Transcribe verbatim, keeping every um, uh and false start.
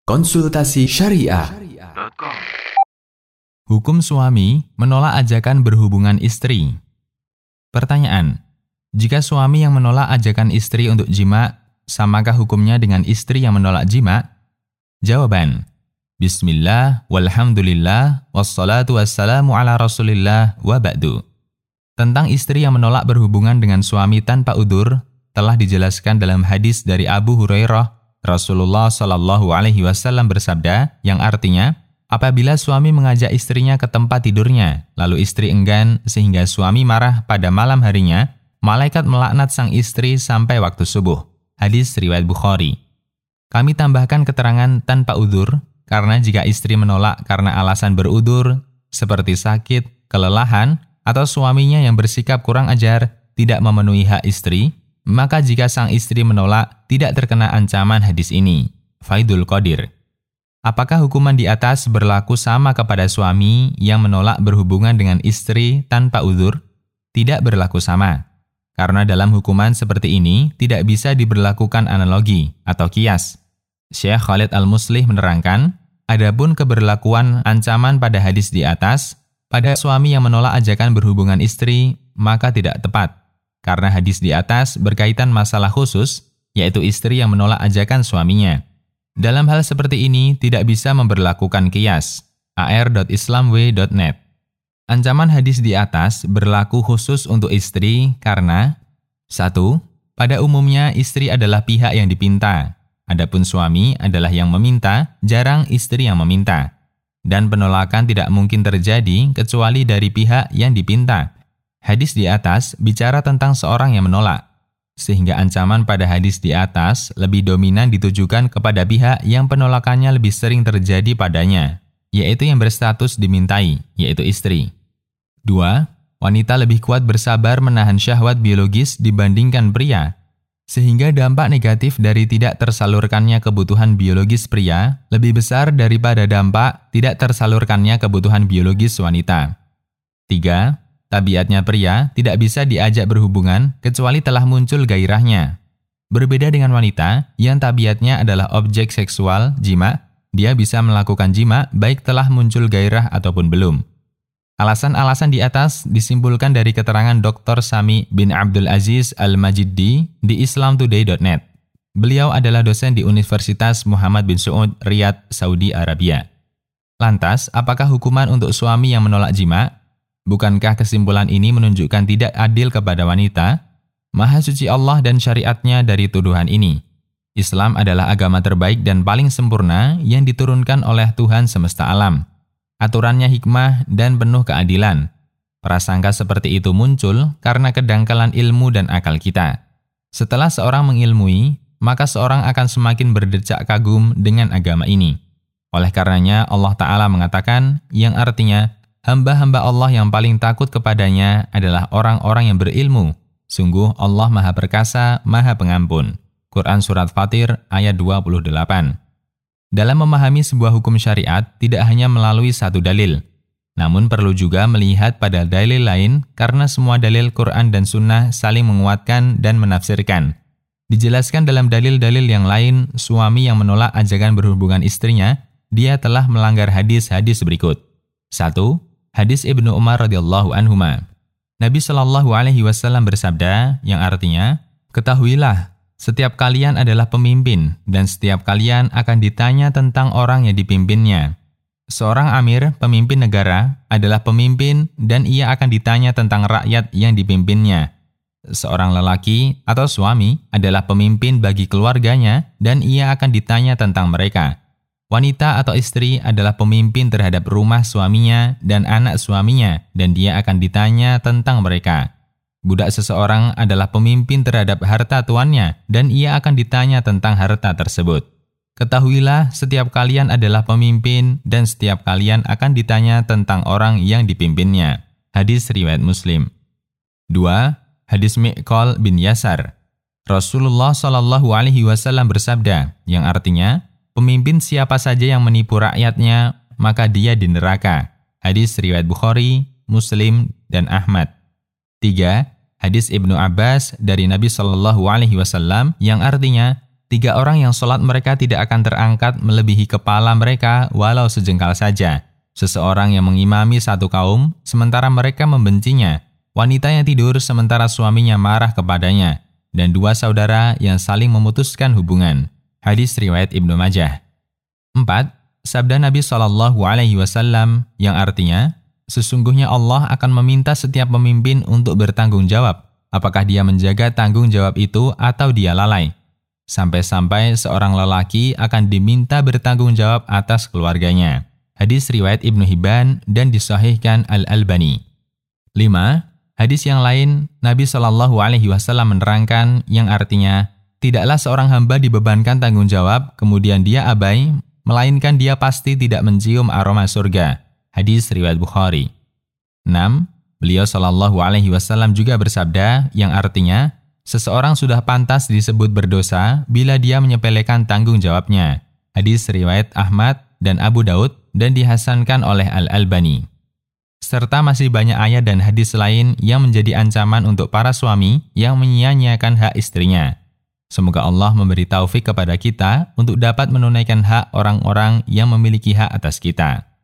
Konsultasi Syariah. Hukum suami menolak ajakan berhubungan istri. Pertanyaan: jika suami yang menolak ajakan istri untuk jima, samakah hukumnya dengan istri yang menolak jima? Jawaban: Bismillah, walhamdulillah, wassalatu wassalamu ala rasulillah, wa ba'du. Tentang istri yang menolak berhubungan dengan suami tanpa udzur, telah dijelaskan dalam hadis dari Abu Hurairah. Rasulullah Shallallahu Alaihi Wasallam bersabda, yang artinya, apabila suami mengajak istrinya ke tempat tidurnya, lalu istri enggan sehingga suami marah pada malam harinya, malaikat melaknat sang istri sampai waktu subuh. Hadis riwayat Bukhari. Kami tambahkan keterangan tanpa udzur, karena jika istri menolak karena alasan berudzur, seperti sakit, kelelahan, atau suaminya yang bersikap kurang ajar, tidak memenuhi hak istri, maka jika sang istri menolak, tidak terkena ancaman hadis ini. Faidul Qadir. Apakah hukuman di atas berlaku sama kepada suami yang menolak berhubungan dengan istri tanpa udzur? Tidak berlaku sama. Karena dalam hukuman seperti ini tidak bisa diberlakukan analogi atau kias. Syekh Khalid Al-Muslih menerangkan, adapun keberlakuan ancaman pada hadis di atas, pada suami yang menolak ajakan berhubungan istri, maka tidak tepat. Karena hadis di atas berkaitan masalah khusus, yaitu istri yang menolak ajakan suaminya. Dalam hal seperti ini tidak bisa memberlakukan qiyas. a r dot islamw dot net. Ancaman hadis di atas berlaku khusus untuk istri karena satu. Pada umumnya istri adalah pihak yang dipinta. Adapun suami adalah yang meminta, jarang istri yang meminta. Dan penolakan tidak mungkin terjadi kecuali dari pihak yang dipinta. Hadis di atas bicara tentang seorang yang menolak, sehingga ancaman pada hadis di atas lebih dominan ditujukan kepada pihak yang penolakannya lebih sering terjadi padanya, yaitu yang berstatus dimintai, yaitu istri. Dua. Wanita lebih kuat bersabar menahan syahwat biologis dibandingkan pria, sehingga dampak negatif dari tidak tersalurkannya kebutuhan biologis pria lebih besar daripada dampak tidak tersalurkannya kebutuhan biologis wanita. Tiga. Tabiatnya pria tidak bisa diajak berhubungan kecuali telah muncul gairahnya. Berbeda dengan wanita yang tabiatnya adalah objek seksual, jima, dia bisa melakukan jima baik telah muncul gairah ataupun belum. Alasan-alasan di atas disimpulkan dari keterangan doktor Sami bin Abdul Aziz Al-Majiddi di islam today dot net. Beliau adalah dosen di Universitas Muhammad bin Saud, Riyadh, Saudi Arabia. Lantas, apakah hukuman untuk suami yang menolak jima? Bukankah kesimpulan ini menunjukkan tidak adil kepada wanita? Maha suci Allah dan syariatnya dari tuduhan ini. Islam adalah agama terbaik dan paling sempurna yang diturunkan oleh Tuhan semesta alam. Aturannya hikmah dan penuh keadilan. Prasangka seperti itu muncul karena kedangkalan ilmu dan akal kita. Setelah seorang mengilmui, maka seorang akan semakin berdecak kagum dengan agama ini. Oleh karenanya Allah Ta'ala mengatakan, yang artinya, hamba-hamba Allah yang paling takut kepadanya adalah orang-orang yang berilmu. Sungguh Allah Maha Perkasa, Maha Pengampun. Quran Surat Fatir ayat dua puluh delapan. Dalam memahami sebuah hukum syariat, tidak hanya melalui satu dalil. Namun perlu juga melihat pada dalil lain karena semua dalil Quran dan Sunnah saling menguatkan dan menafsirkan. Dijelaskan dalam dalil-dalil yang lain, suami yang menolak ajakan berhubungan istrinya, dia telah melanggar hadis-hadis berikut. Satu. Hadis Ibnu Umar radhiyallahu anhuma. Nabi Shallallahu Alaihi Wasallam bersabda, yang artinya, ketahuilah, setiap kalian adalah pemimpin dan setiap kalian akan ditanya tentang orang yang dipimpinnya. Seorang amir, pemimpin negara, adalah pemimpin dan ia akan ditanya tentang rakyat yang dipimpinnya. Seorang lelaki atau suami adalah pemimpin bagi keluarganya dan ia akan ditanya tentang mereka. Wanita atau istri adalah pemimpin terhadap rumah suaminya dan anak suaminya, dan dia akan ditanya tentang mereka. Budak seseorang adalah pemimpin terhadap harta tuannya, dan ia akan ditanya tentang harta tersebut. Ketahuilah, setiap kalian adalah pemimpin, dan setiap kalian akan ditanya tentang orang yang dipimpinnya. Hadis riwayat Muslim. Dua. Hadis Mi'qal bin Yasar. Rasulullah Shallallahu Alaihi Wasallam bersabda, yang artinya, pemimpin siapa saja yang menipu rakyatnya, maka dia di neraka. Hadis riwayat Bukhari, Muslim, dan Ahmad. Tiga. Hadis Ibnu Abbas dari Nabi Shallallahu Alaihi Wasallam yang artinya, tiga orang yang sholat mereka tidak akan terangkat melebihi kepala mereka walau sejengkal saja. Seseorang yang mengimami satu kaum, sementara mereka membencinya. Wanita yang tidur sementara suaminya marah kepadanya. Dan dua saudara yang saling memutuskan hubungan. Hadis riwayat Ibnu Majah. empat. Sabda Nabi shallallahu alaihi wasallam yang artinya, sesungguhnya Allah akan meminta setiap pemimpin untuk bertanggung jawab, apakah dia menjaga tanggung jawab itu atau dia lalai. Sampai-sampai seorang lelaki akan diminta bertanggung jawab atas keluarganya. Hadis riwayat Ibnu Hibban dan disahihkan Al-Albani. lima. Hadis yang lain, Nabi shallallahu alaihi wasallam menerangkan yang artinya, tidaklah seorang hamba dibebankan tanggung jawab, kemudian dia abai, melainkan dia pasti tidak mencium aroma surga. Hadis riwayat Bukhari. enam. Beliau shallallahu alaihi wasallam juga bersabda yang artinya, seseorang sudah pantas disebut berdosa bila dia menyepelekan tanggung jawabnya. Hadis riwayat Ahmad dan Abu Daud dan dihasankan oleh Al-Albani. Serta masih banyak ayat dan hadis lain yang menjadi ancaman untuk para suami yang menyia-nyiakan hak istrinya. Semoga Allah memberi taufik kepada kita untuk dapat menunaikan hak orang-orang yang memiliki hak atas kita.